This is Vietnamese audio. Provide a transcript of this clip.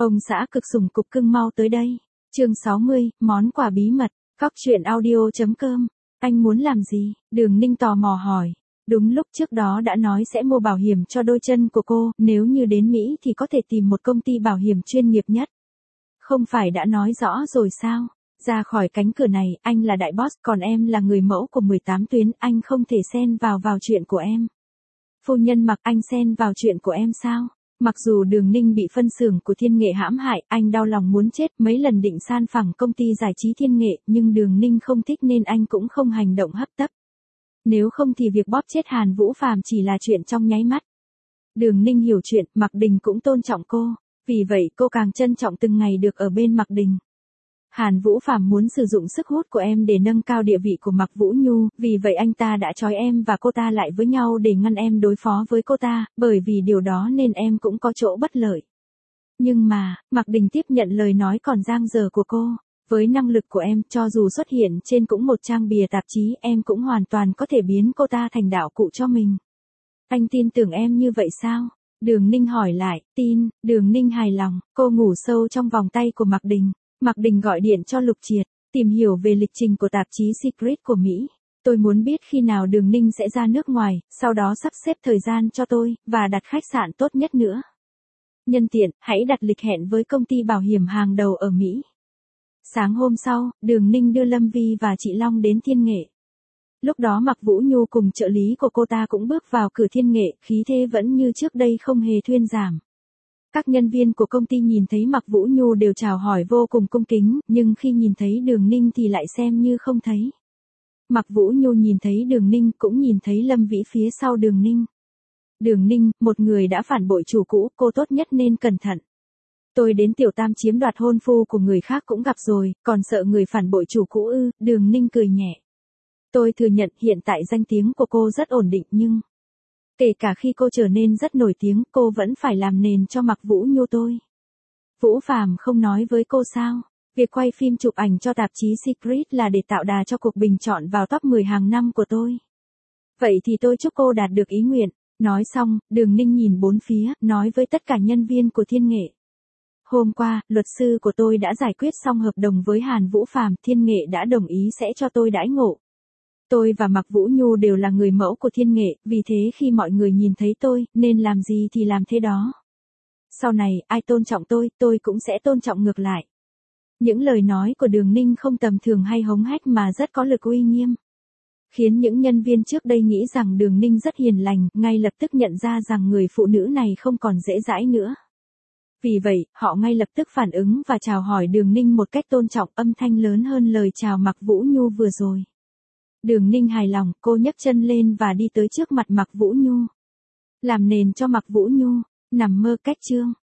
Ông xã cực sủng cục cưng mau tới đây. Chương 60, món quà bí mật. Cóc truyện audio.com. Anh muốn làm gì? Đường Ninh tò mò hỏi. Đúng lúc trước đó đã nói sẽ mua bảo hiểm cho đôi chân của cô, nếu như đến Mỹ thì có thể tìm một công ty bảo hiểm chuyên nghiệp nhất. Không phải đã nói rõ rồi sao? Ra khỏi cánh cửa này, anh là đại boss, còn em là người mẫu của 18 tuyến, anh không thể xen vào chuyện của em. Phu nhân Mặc, anh xen vào chuyện của em sao? Mặc dù Đường Ninh bị phân xưởng của Thiên Nghệ hãm hại, anh đau lòng muốn chết, mấy lần định san phẳng công ty giải trí Thiên Nghệ, nhưng Đường Ninh không thích nên anh cũng không hành động hấp tấp. Nếu không thì việc bóp chết Hàn Vũ Phàm chỉ là chuyện trong nháy mắt. Đường Ninh hiểu chuyện, Mạc Đình cũng tôn trọng cô, vì vậy cô càng trân trọng từng ngày được ở bên Mạc Đình. Hàn Vũ Phàm muốn sử dụng sức hút của em để nâng cao địa vị của Mạc Vũ Nhu, vì vậy anh ta đã trói em và cô ta lại với nhau để ngăn em đối phó với cô ta, bởi vì điều đó nên em cũng có chỗ bất lợi. Nhưng mà, Mạc Đình tiếp nhận lời nói còn dang dở của cô. Với năng lực của em, cho dù xuất hiện trên cũng một trang bìa tạp chí, em cũng hoàn toàn có thể biến cô ta thành đạo cụ cho mình. Anh tin tưởng em như vậy sao? Đường Ninh hỏi lại. Tin. Đường Ninh hài lòng, cô ngủ sâu trong vòng tay của Mạc Đình. Mạc Đình gọi điện cho Lục Triệt, tìm hiểu về lịch trình của tạp chí Secret của Mỹ. Tôi muốn biết khi nào Đường Ninh sẽ ra nước ngoài, sau đó sắp xếp thời gian cho tôi, và đặt khách sạn tốt nhất nữa. Nhân tiện, hãy đặt lịch hẹn với công ty bảo hiểm hàng đầu ở Mỹ. Sáng hôm sau, Đường Ninh đưa Lâm Vi và chị Long đến Thiên Nghệ. Lúc đó Mạc Vũ Nhu cùng trợ lý của cô ta cũng bước vào cửa Thiên Nghệ, khí thế vẫn như trước đây không hề thuyên giảm. Các nhân viên của công ty nhìn thấy Mạc Vũ Nhu đều chào hỏi vô cùng cung kính, nhưng khi nhìn thấy Đường Ninh thì lại xem như không thấy. Mạc Vũ Nhu nhìn thấy Đường Ninh cũng nhìn thấy Lâm Vĩ phía sau Đường Ninh. Đường Ninh, một người đã phản bội chủ cũ, cô tốt nhất nên cẩn thận. Tôi đến Tiểu Tam chiếm đoạt hôn phu của người khác cũng gặp rồi, còn sợ người phản bội chủ cũ ư? Đường Ninh cười nhẹ. Tôi thừa nhận hiện tại danh tiếng của cô rất ổn định nhưng... Kể cả khi cô trở nên rất nổi tiếng, cô vẫn phải làm nền cho Mạc Vũ Nhu tôi. Vũ Phàm không nói với cô sao? Việc quay phim chụp ảnh cho tạp chí Secret là để tạo đà cho cuộc bình chọn vào top 10 hàng năm của tôi. Vậy thì tôi chúc cô đạt được ý nguyện. Nói xong, Đường Ninh nhìn bốn phía, nói với tất cả nhân viên của Thiên Nghệ. Hôm qua, luật sư của tôi đã giải quyết xong hợp đồng với Hàn Vũ Phàm, Thiên Nghệ đã đồng ý sẽ cho tôi đãi ngộ. Tôi và Mạc Vũ Nhu đều là người mẫu của Thiên Nghệ, vì thế khi mọi người nhìn thấy tôi, nên làm gì thì làm thế đó. Sau này, ai tôn trọng tôi cũng sẽ tôn trọng ngược lại. Những lời nói của Đường Ninh không tầm thường hay hống hách mà rất có lực uy nghiêm. Khiến những nhân viên trước đây nghĩ rằng Đường Ninh rất hiền lành, ngay lập tức nhận ra rằng người phụ nữ này không còn dễ dãi nữa. Vì vậy, họ ngay lập tức phản ứng và chào hỏi Đường Ninh một cách tôn trọng, âm thanh lớn hơn lời chào Mạc Vũ Nhu vừa rồi. Đường Ninh hài lòng, cô nhấc chân lên và đi tới trước mặt Mạc Vũ Nhu. Làm nền cho Mạc Vũ Nhu, nằm mơ cách chương.